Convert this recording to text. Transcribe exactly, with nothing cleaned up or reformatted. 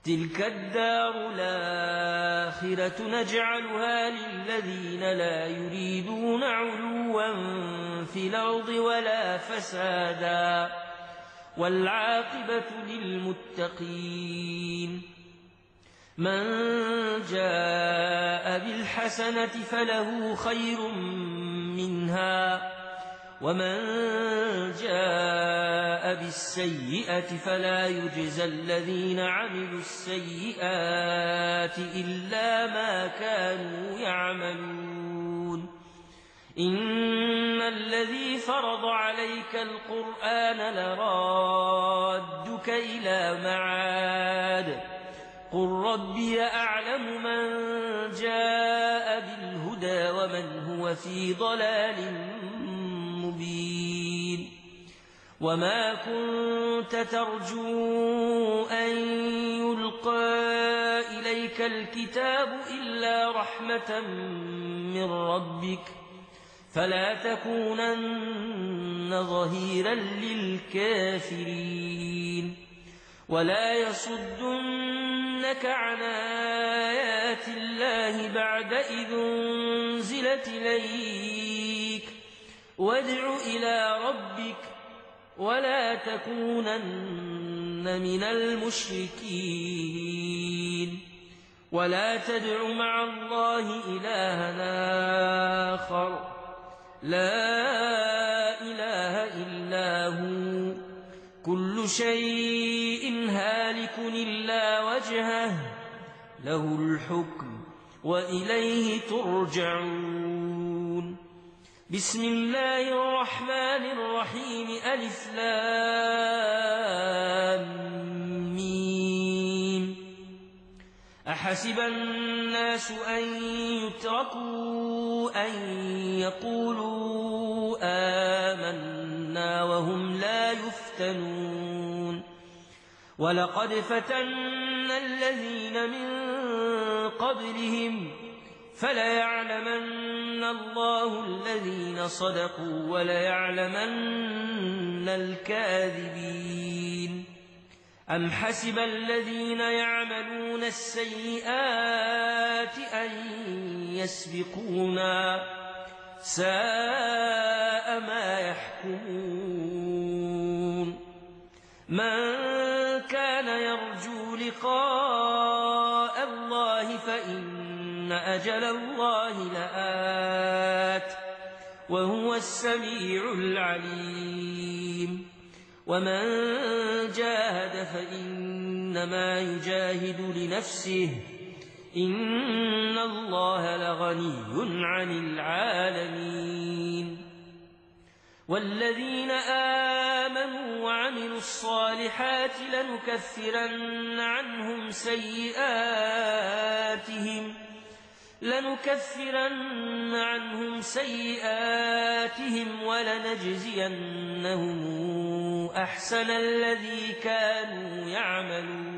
تلك الدار الآخرة نجعلها للذين لا يريدون علوا في الأرض ولا فسادا والعاقبة للمتقين من جاء بالحسنة فله خير منها ومن جاء بالسيئة فلا يجزى الذين عملوا السيئات إلا ما كانوا يعملون إن الذي فرض عليك القرآن لرادك إلى معاد قل ربي أعلم من جاء بالهدى ومن هو في ضلال مبين وما كنت ترجو أن يلقى إليك الكتاب إلا رحمة من ربك فلا تكونن ظهيرا للكافرين ولا يصدنك عن آيات الله بعد إذ أنزلت إليك وادع إلى ربك ولا تكونن من المشركين ولا تدع مع الله إلها آخر لا إله إلا هو كل شيء هالك إلا وجهه له الحكم وإليه ترجعون بسم الله الرحمن الرحيم ألف لام ميم أحسب الناس أن يتركوا أن يقولوا آمنا وهم لا يفتنون ولقد فتنا الذين من قبلهم فليعلمن الله الذين صدقوا وليعلمن الكاذبين أم حسب الذين يعملون السيئات أن يسبقونا ساء ما يحكمون من كان يرجو لقاء الله فإن أجل الله لآت وهو السميع العليم ومن جاهد فإنما يجاهد لنفسه إن الله لغني عن العالمين والذين آمنوا وعملوا الصالحات لنكفرن عنهم سيئاتهم لنكفرن عنهم سيئاتهم ولنجزينهم أحسن الذي كانوا يعملون